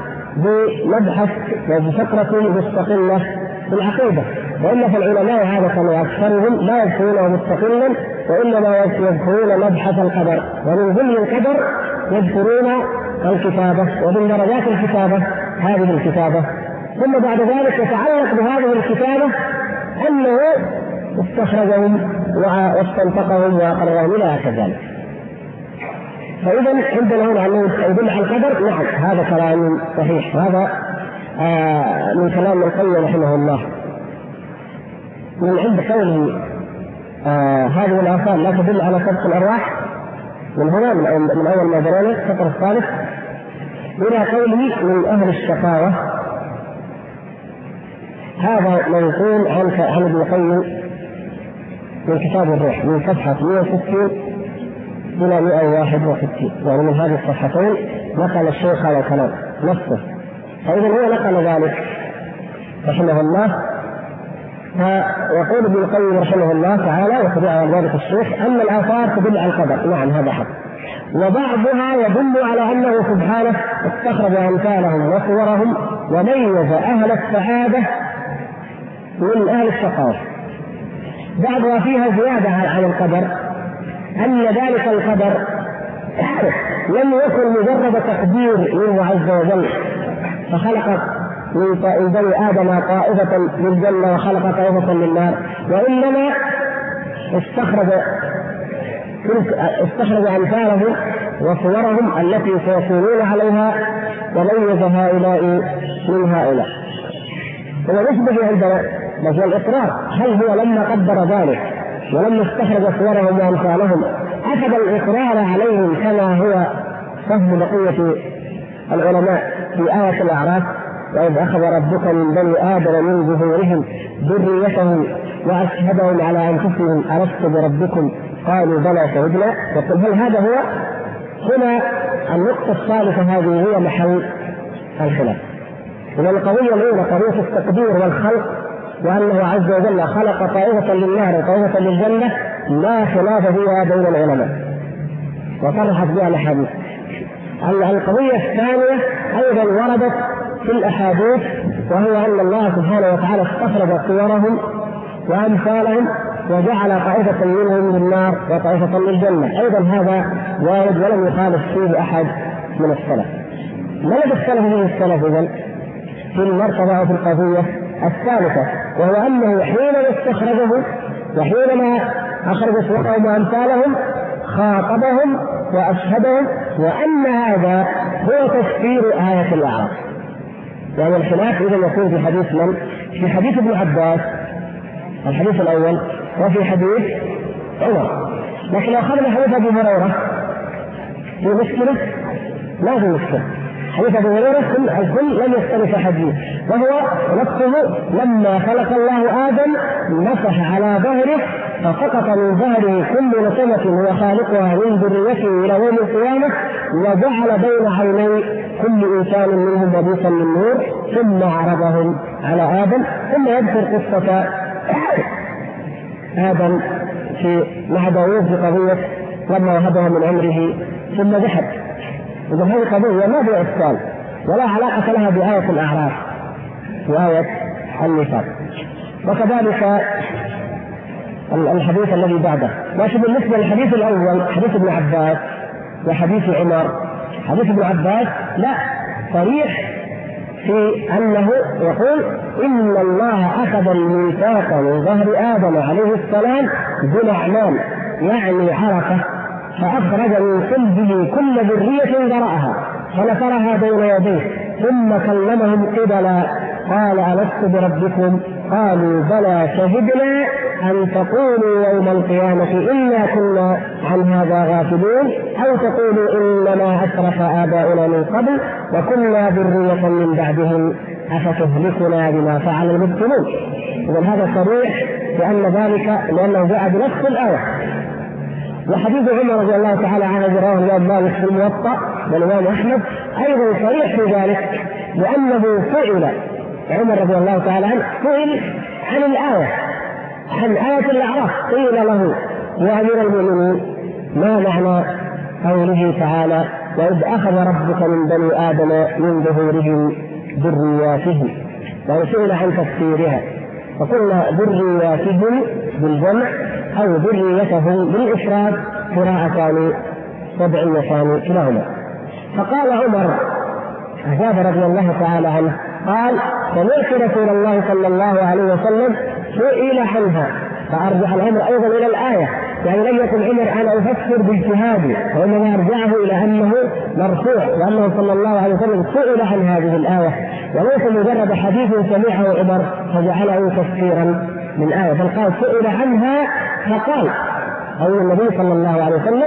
بمبحث وبفقرة مستقلة في العقيدة، وإلا فالعلماء هذا كانوا أكثرهم لا يذكرونه مستقلا، وإنما يذكرون مبحث القدر، ومن ضمن القدر يذكرون الكتابة، ومن درجات الكتابة هذه الكتابة. ثم بعد ذلك يتعلق بهذه الكتابة أنه استخرجهم واستنطقهم وأقرهم إلى كذلك. فإذا عندنا هنا أنه يدل على القدر، نعم هذا كلام صحيح، هذا من كلام القيم رحمه الله. من عند قوله هذه الآثار لا تدل على سبق الأرواح، من هنا من أول ما درينا السطر الثالث إلى قوله من أهل الشقاوة. هذا منقول عن ابن القيم من كتاب الروح من صفحة 160 إلى 161، يعني من هذه الصفحتين نقل الشيخ هذا الكلام نفسه. فإذا هو نقل ذلك رحمه الله. فيقول ابن القيم رحمه الله تعالى وتبعه ذلك الشيخ أن الآثار تدل على القدر، نعم هذا حق، وبعضها يدل على أنه سبحانه استخرج أمثالهم وصورهم وميز أهل السعادة من أهل الشقاوة. بعضها فيها زيادة عن القدر، أن ذلك القدر لم يكن مجرد تقدير منه عز وجل فخلق من بني آدم طائفة للجنة وخلق طائفة للنار، وإنما استخرج أمثالهم وصورهم التي سيكونون عليها وميز هؤلاء من هؤلاء. ونسبة عندنا مثل الإقرار، هل هو لما قدر ذلك ولما استخرج صورهم وأمثالهم أخذ الإقرار عليهم كما هو فهم بقية العلماء في آية الأعراف وإذ أخذ ربك من بني آدم من ظهورهم ذريتهم وأشهدهم على أنفسهم ألست بربكم قالوا بلى شهدنا. يقول هل هذا هو؟ هنا النقطة الثالثة هذه هي محل الخلاف. إذا القضية الأولى قضية التقدير والخلق وأنه عز وجل خلق طائفة للنار وطائفة للجنة لا خلاف فيها بين العلماء وصرحت بها الأحاديث. القضية الثانية أيضا وردت في الأحاديث، وهو أن الله سبحانه وتعالى استخرج صورهم وأمثالهم وجعل طائفة منهم للنار وطائفة للجنة. أيضا هذا وارد ولم يخالف فيه أحد من السلف. ما الذي اختلف فيه السلف إذن في المرتبة وفي القضية الثالثة، وهو أنه حينما استخرجه وحينما أخرج صورهم وأمثالهم خاطبهم وأشهدهم، وأن هذا هو تفسير آية الأعراف. يعني الخلاف إذا يكون في حديث من؟ في حديث ابن عباس الحديث الأول وفي حديث عمر. لكن لو أخذنا حديث أبي هريرة في مشكلة؟ لا في مشكلة. حديث أبي هريرة الكل لم يختلف حديث، وهو نفسه لما خلق الله آدم مسح على ظهره فسقط من ظهره كل نسمة هو خالقها من ذريته إلى يوم القيامة، وجعل بين عيني كل إنسان منهم وبيسا من نور، ثم عرضهم على آدم. ثم يذكر قصة آدم مع داوود في قضية لما وهبه من عمره ثم ذهب. إذا هذه قضية ما فيها إشكال ولا علاقة لها بآية الأعراف وآية النساء. وكذلك الحديث الذي بعده. لكن بالنسبة للحديث الأول حديث ابن عباس وحديث عمر، حديث ابن عباس لا صريح في أنه يقول إن الله أخذ الميثاق من ظهر آدم عليه السلام بنعمان يعني عرفة، فأخرج من صلبه كل ذرية ذرأها فنثرها بين يديه ثم كلمهم قبلا قال ألست بربكم قالوا بلى شهدنا أن تقولوا يوم القيامة إنا كنا عن هذا غافلين أو تقولوا إنما أشرك آباؤنا من قبل وكنا ذرية من بعدهم أفتهلكنا بما فعل المبطلون. إذن هذا صريح بأن ذلك لأنه جاء بنفس الآية. وحديث عمر رضي الله تعالى عنه رواه الإمام مالك في الموطأ والإمام أحمد أيضا صريح في ذلك، لأنه سئل عمر رضي الله تعالى عنه سئل عن الآية عن آية الأعراف، قيل له يا أمير المؤمنين ما معنى قوله تعالى وإذ أخذ ربك من بني آدم من ظهورهم ذرياتهم، وسئل عن تفسيرها فقلنا ذرياتهم بالجمع أو ذريتهم بالإفراد قراءتان وضعيتان كلاهما. فقال عمر أجاب رضي الله تعالى عنه قال سمعت رسول الله صلى الله عليه وسلم سئل عنها، فأرجع الأمر أيضا إلى الآية، يعني لم يكن عمر أنا أفسر باجتهادي وإنما أرجعه إلى أنه مرفوع وأنه صلى الله عليه وسلم سئل عن هذه الآية وليس مجرد حديث سمعه عمر فجعله تفسيرا من آية، بل قال سئل عنها فقال أو النبي صلى الله عليه وسلم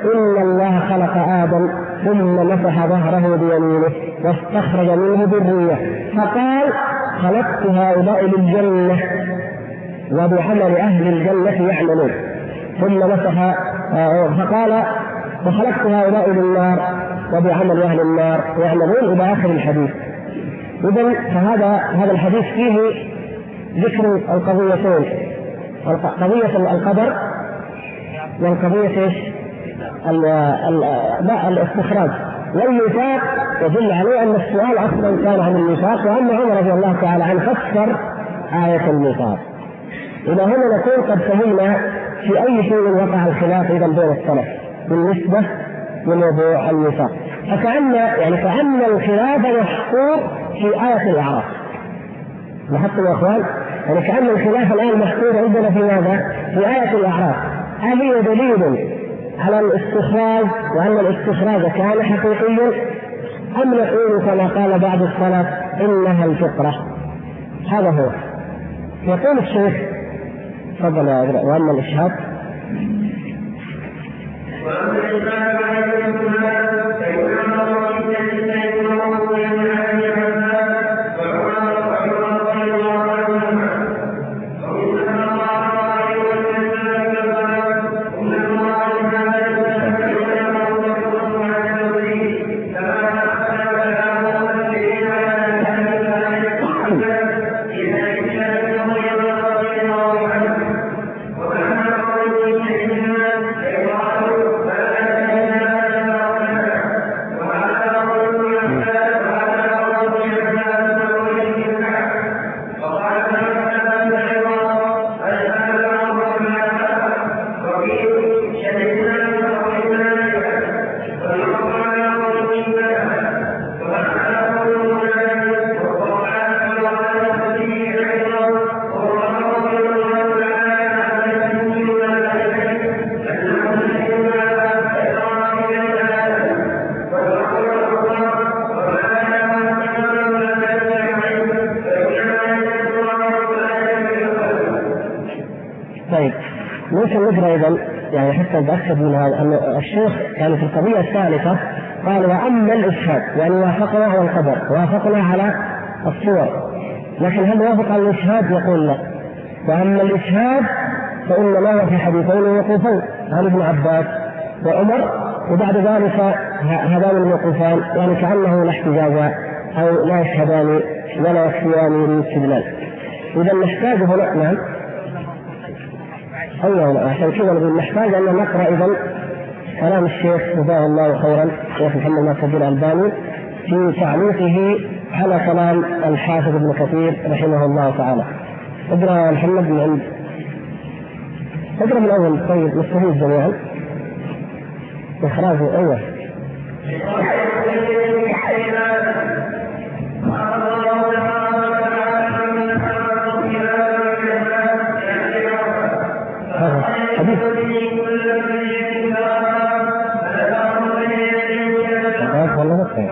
إن الله خلق آدم ثم مسح ظهره بيمينه واستخرج منه ذرية فقال خلقت هؤلاء للجنة وبعمل أهل الجنة يعملون، ثم مسح فقال وخلقت هؤلاء للنار وبعمل أهل النار يعملون إلى آخر الحديث. إذن هذا الحديث فيه ذكر القضيتين، قضية القدر والقضية الاستخراج والميثاق، يدل عليه أن السؤال أصلا كان عن الميثاق، وأن عمر رضي الله تعالى عنه فسر آية الميثاق. إلى هنا نكون قد فهمنا في أي شيء وقع الخلاف إذا بين السلف بالنسبة لموضوع الميثاق. كأن الخلاف محصور في آية الأعراف. لاحظتم يا أخوان؟ يعني كأن الخلاف الآن محصور عندنا في ماذا؟ في آية الأعراف. هل هي دليل على الاستخراج وأن الاستخراج كان حقيقيا، أم نقول كما قال بعض السلف إنها الفطرة؟ هذا هو. يقول الشيخ تفضل يا أبراء. وأما الإشهاد أيضا يعني حتى نتأكد من هذا أن الشيخ كان في القضية الثالثة قال وأما الإشهاد، يعني وافقنا على القدر، وافقنا على الصور، لكن هل وافق على الإشهاد؟ يقول لا. وأما الإشهاد فإن له في حديثين وقوفين عن ابن عباس وعمر، وبعد ذلك هذان الوقوفان يعني كأنه لا احتجاج أو لا يشهدان ولا يكفيان للاستدلال. إذا نحتاج هنا نعم أيوة، عشان كذا نقول نحتاج أن نقرأ إذا كلام الشيخ جزاه الله خيرا الشيخ محمد ناصر الألباني في تعليقه على كلام الحافظ ابن كثير رحمه الله تعالى. اقرأ محمد من عند اقرأ من أول. طيب نستفيد جميعا إخراجه. أيوة حديث والله خير.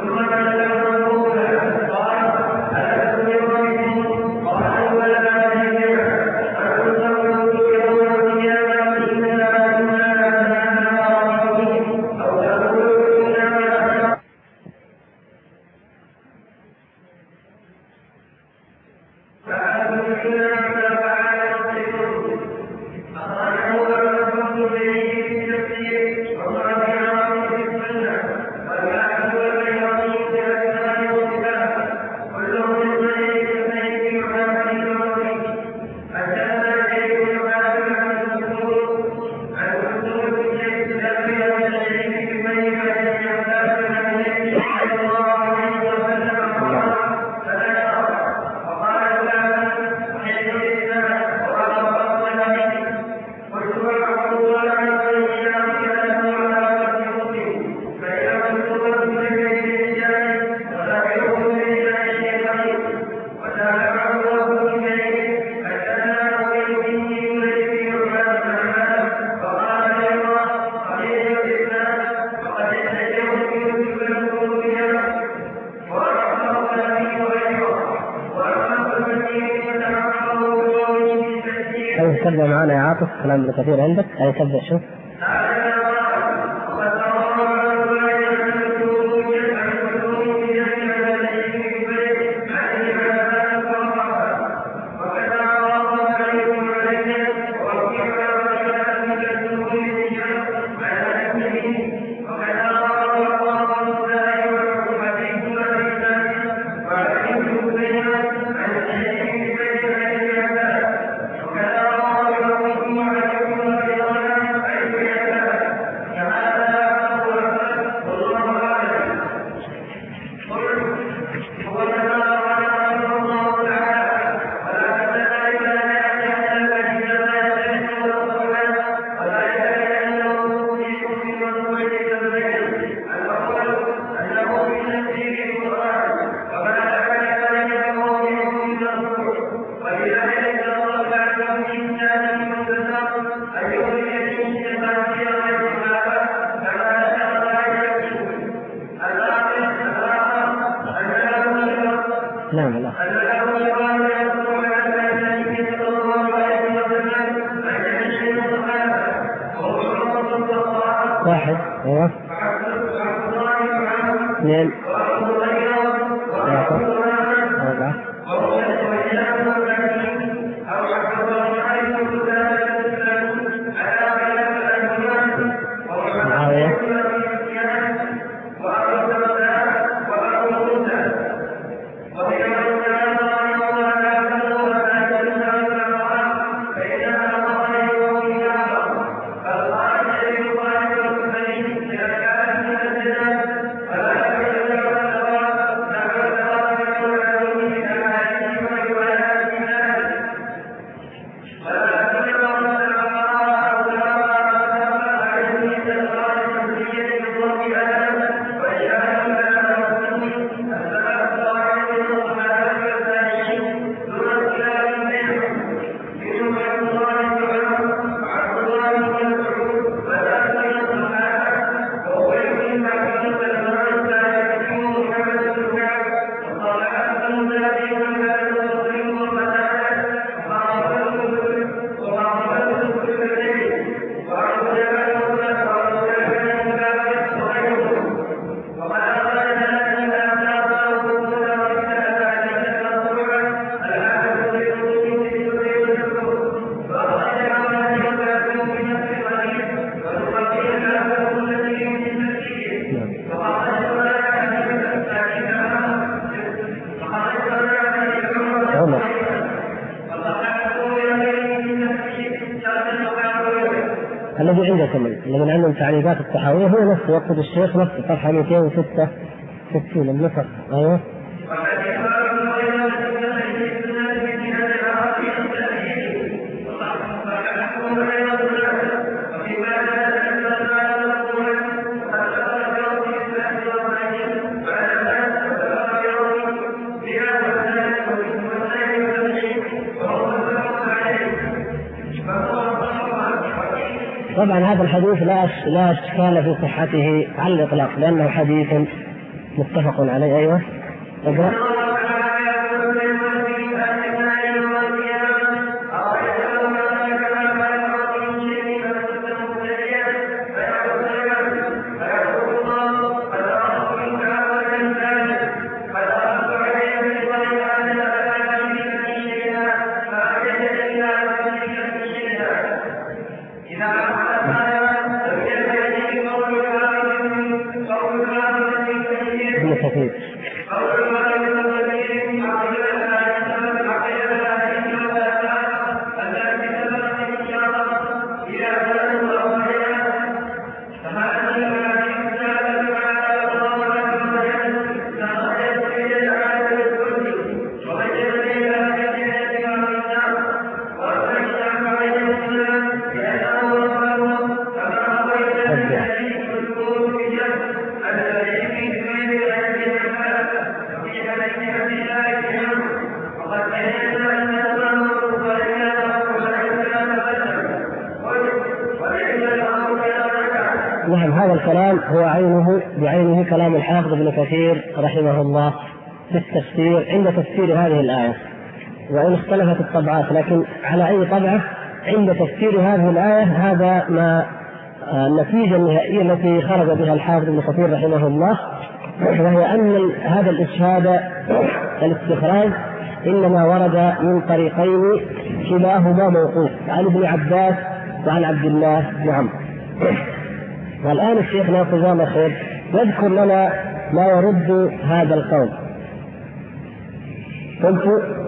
تبدأ معنا يا عاطف كلام ابن كثير عندك. أي تبدأ شوف واحد ايوه اثنين ثلاثة أربعة معاوية الذي عندكم الذي عندهم تعليقات الطحاوية هو نفسه يقصد الشيخ نفسه صفحة 266 النسخ. ايوه طبعا هذا الحديث لا اشكال في صحته على الاطلاق لانه حديث متفق عليه. ايوه اقرأ. نعم هذا الكلام هو بعينه كلام الحافظ ابن كثير رحمه الله في التفسير عند تفسير هذه الآية، وإن اختلفت الطبعات لكن على أي طبعة عند تفسير هذه الآية هذا ما النتيجة النهائية التي خرج بها الحافظ ابن كثير رحمه الله، وهي أن هذا الإشهاد الاستخراج إنما ورد من طريقين كلاهما موقوف عن ابن عباس وعن عبد الله بن عمرو. والآن الشيخ ناصر جزاه الله خير يذكر لنا ما يرد هذا القول. قلت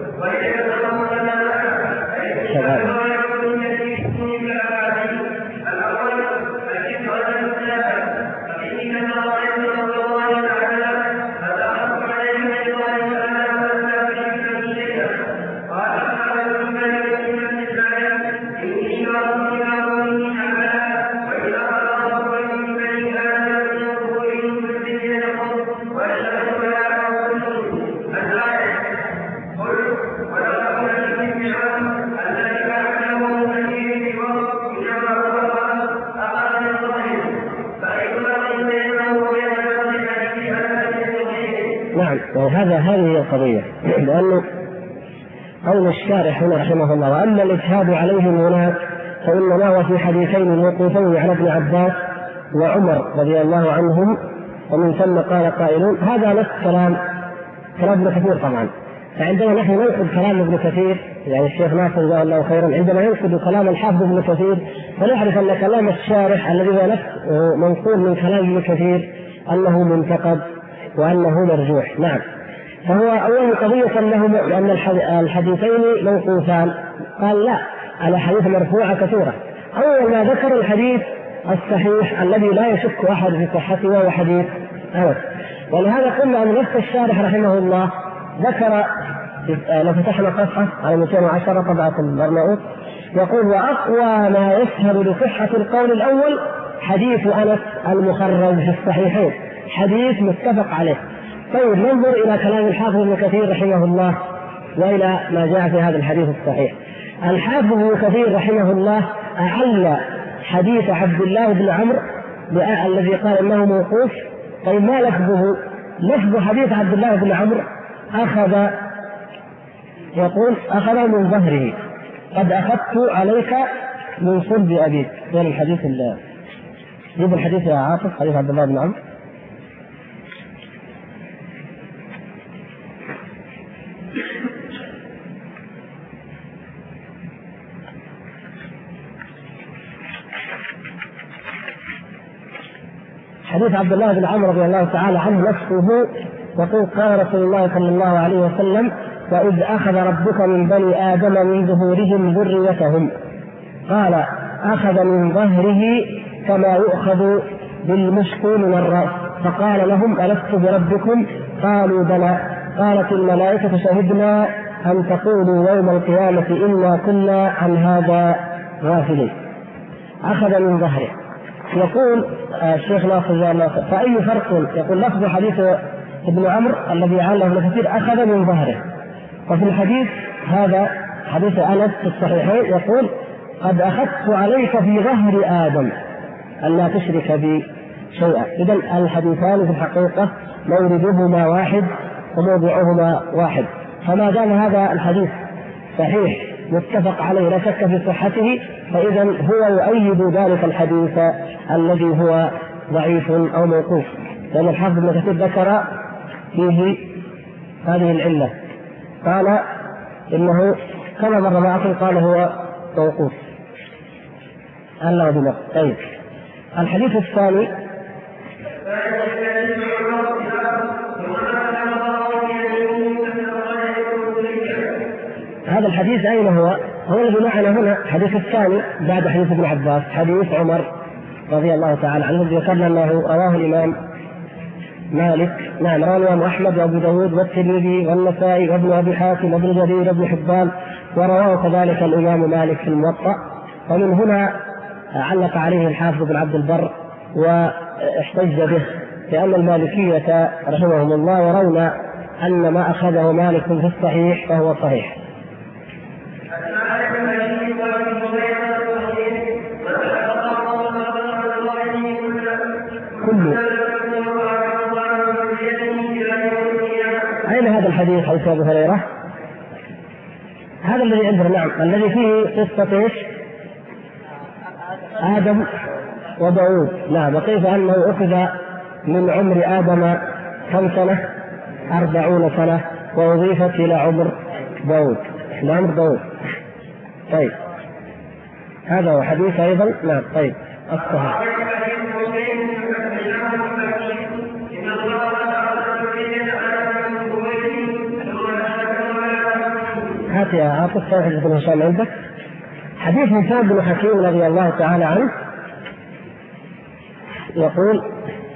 هذه هي القضية، لأنه قول الشارح هنا رحمه الله: وأما الإجهاد عليهم هناك فإنما هو في حديثين موقوفين على ابن عباس وعمر رضي الله عنهم، ومن ثم قال قائلون. هذا نفس كلام ابن كثير طبعا. فعندما نحن ننقد كلام ابن كثير، يعني الشيخ ناصر جزاه الله خيرا عندما ينقد كلام الحافظ ابن كثير، فنعرف أن كلام الشارح الذي هو نفس منقول من كلام ابن كثير أنه منتقد وأنه مرجوح. نعم. فهو أول قضية أن الحديثين موقوفان، قال لا، الأحاديث مرفوعة كثيرة. أول ما ذكر الحديث الصحيح الذي لا يشك أحد في صحته وهو حديث أنس. ولهذا قلنا أن نفس الشارح رحمه الله ذكر، لو فتحنا صفحة على 210 طبعة البرناؤوط، يقول: وأقوى ما يشهد لصحة القول الأول حديث أنس المخرج في الصحيحين، حديث متفق عليه. طيب، ننظر إلى كلام الحافظ ابن كثير رحمه الله وإلى ما جاء في هذا الحديث الصحيح. الحافظ ابن كثير رحمه الله أعل حديث عبد الله بن عمرو الذي قال إنه موقوف. طيب، ما لفظه؟ لفظ حديث عبد الله بن عمرو يقول: أخذ من ظهره، قد أخذت عليك من صلب أبيك. يعني الحديث جيب الحديث يا عاطف، حديث عبد الله بن عمرو. حديث عبد الله بن عمرو رضي الله تعالى عنه نفسه يقول: قال رسول الله صلى الله عليه وسلم: وإذ أخذ ربك من بني آدم من ظهورهم ذريتهم، قال: أخذ من ظهره كما يؤخذ بالمشط من الرأس، فقال لهم: ألست بربكم؟ قالوا: بلى. قالت الملائكة: شهدنا أن تقولوا يوم القيامة إنا كنا عن هذا غافلين. أخذ من ظهره. يقول الشيخ ناصر جزاه الله خير: فأي فرق؟ يقول لفظ حديث ابن عمرو الذي عله ابن كثير أخذ من ظهره، وفي الحديث هذا حديث أنس في الصحيحين يقول: قد أخذت عليك في ظهر آدم ألا تشرك بي شيئا. إذن الحديثان في الحقيقة موردهما واحد وموضعهما واحد. فما دام هذا الحديث صحيح متفق عليه لا شك في صحته، فإذا هو يؤيد ذلك الحديث الذي هو ضعيف أو موقوف، لأن الحافظ ابن كثير ذكر فيه هذه العلة، قال إنه كما مر معكم قال هو موقوف. الله بنا. طيب، الحديث الثاني هذا الحديث أين هو؟ هو الذي معنا هنا، حديث الثاني بعد حديث ابن عباس، حديث عمر رضي الله تعالى عنه، ذكرنا أنه رواه الإمام مالك، نعم، رواه الإمام أحمد وأبو داود والترمذي والنسائي وابن أبي حاتم وابن جرير وابن حبان، ورواه كذلك الإمام مالك في الموطأ. ومن هنا علق عليه الحافظ بن عبد البر واحتج به، لأن المالكية رحمهم الله يرون أن ما أخذه مالك في الصحيح فهو صحيح. كله. أين هذا الحديث حديث أبو هريرة؟ هذا الذي عندنا، نعم، الذي فيه قصة ايش؟ آدم وداود. نعم، وكيف أنه أخذ من عمر آدم كم سنة؟ 40 سنة، وأضيفت إلى عمر داود، إلى عمر داود. طيب، هذا هو حديث أيضا. نعم. طيب، الصحيح يأتي عاطف صحيح بن هشام عندك حديث هشام بن حكيم رضي الله تعالى عنه يقول،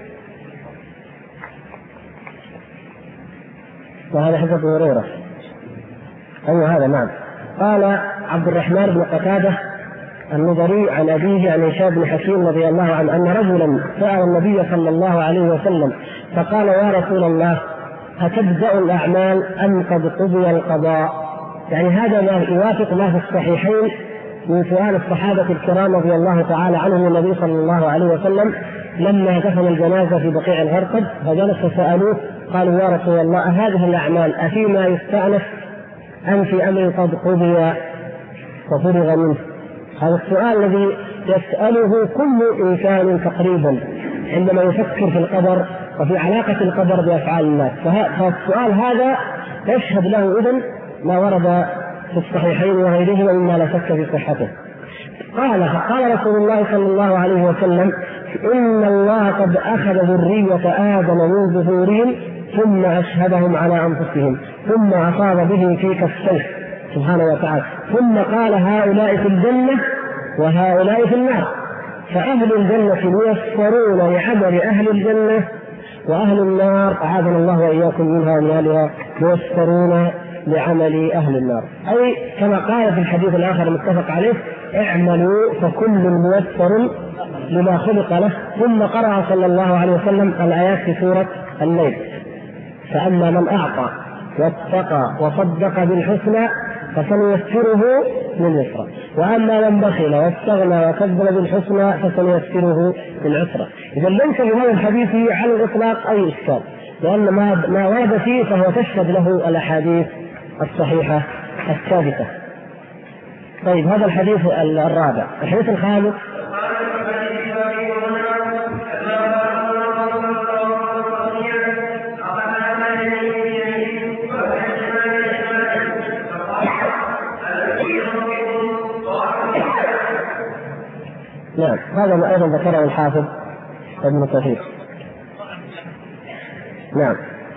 وهذا حديث أبي هريرة هذا نعم، قال عبد الرحمن بن قتادة النضري عن أبيه عن هشام بن حكيم رضي الله عنه أن رجلا سأل النبي صلى الله عليه وسلم فقال يا رسول الله أتبدأ الأعمال أم قد قضي القضاء؟ يعني هذا ما يوافق ما في الصحيحين من سؤال الصحابة الكرام رضي الله تعالى عنهم النبي صلى الله عليه وسلم لما دفن الجنازة في بقيع الغرقد، فجلس فسألوه قالوا يا رسول الله هذه الأعمال أفيما يستأنف أم في أمر قد قضي وفرغ منه؟ هذا السؤال الذي يسأله كل إنسان تقريبا عندما يفكر في القدر وفي علاقة القدر بأفعال الناس، فالسؤال هذا يشهد له إذن ما ورد في الصحيحين وغيرهما مما لا شك في صحته. قال رسول الله صلى الله عليه وسلم إن الله قد أخذ ذرية آدم من ظهورهم ثم أشهدهم على أنفسهم ثم أصاب به في كفيه سبحانه وتعالى، ثم قال هؤلاء في الجنة وهؤلاء في النار، فأهل الجنة ميسرون لعمل أهل الجنة وأهل النار أعاذنا الله وإياكم منها ومن أهلها ميسرون لعمل أهل النار. أي كما قال في الحديث الآخر المتفق عليه اعملوا فكل ميسر لما خلق له، ثم قرأ صلى الله عليه وسلم الآيات في سورة الليل فأما من أعطى واتقى وصدق بالحسنى فسنيسره لليسرى وأما من بخل واستغنى وكذب بالحسنى فسنيسره للعسرى. إذا ليس في هذا الحديث على الإطلاق أي إشكال، لأن ما ورد فيه فهو تشهد له الأحاديث الصحيحة الثابتة. طيب هذا الحديث الرابع. الحديث الخامس نعم، هذا ما أيضا ذكره الحافظ ابن كثير. نعم،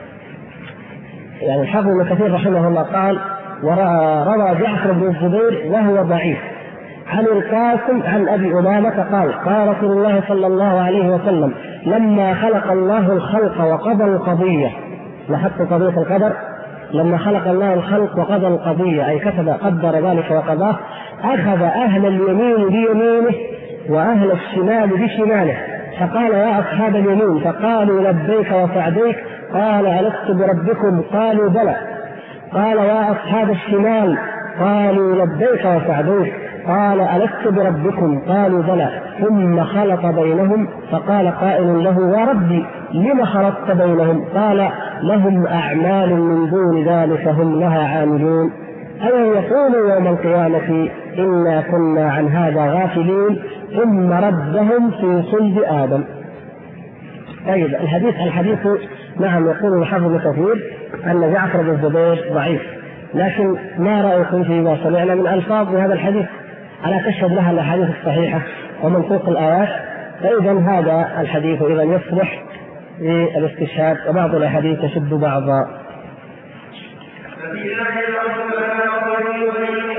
يعني الحافظ ابن كثير رحمه الله قال وروى جعفر بن الزبير وهو ضعيف عن القاسم عن أبي أمامة قال رسول الله صلى الله عليه وسلم لما خلق الله الخلق وقضى القضية، لاحظت قضية القدر، لما خلق الله الخلق وقضى القضية أي قدر ذلك وقضاه، أخذ أهل اليمين بيمينه وأهل الشمال بشماله فقال يا أصحاب اليمين فقالوا لبيك وسعديك قال ألست بربكم قالوا بلى، قال يا أصحاب الشمال قالوا لبيك وسعديك قال ألست بربكم قالوا بلى، ثم خلط بينهم فقال قائل له يا ربي لم خلطت بينهم؟ قال لهم أعمال من دون ذلك هم لها عاملون، أو يقول يوم القيامة إنا كنا عن هذا غافلين ثم ردهم في صلب آدم. طيب الحديث نعم يقول الحافظ ابن كثير أن جعفر بن الزبير ضعيف، لكن ما رأيكم فيما سمعنا من ألفاظ هذا الحديث ألا تشهد لها الأحاديث الصحيحة ومنطوق الآيات؟ فإذا هذا الحديث إذا يصلح للاستشهاد، وبعض الأحاديث تشد بعضا.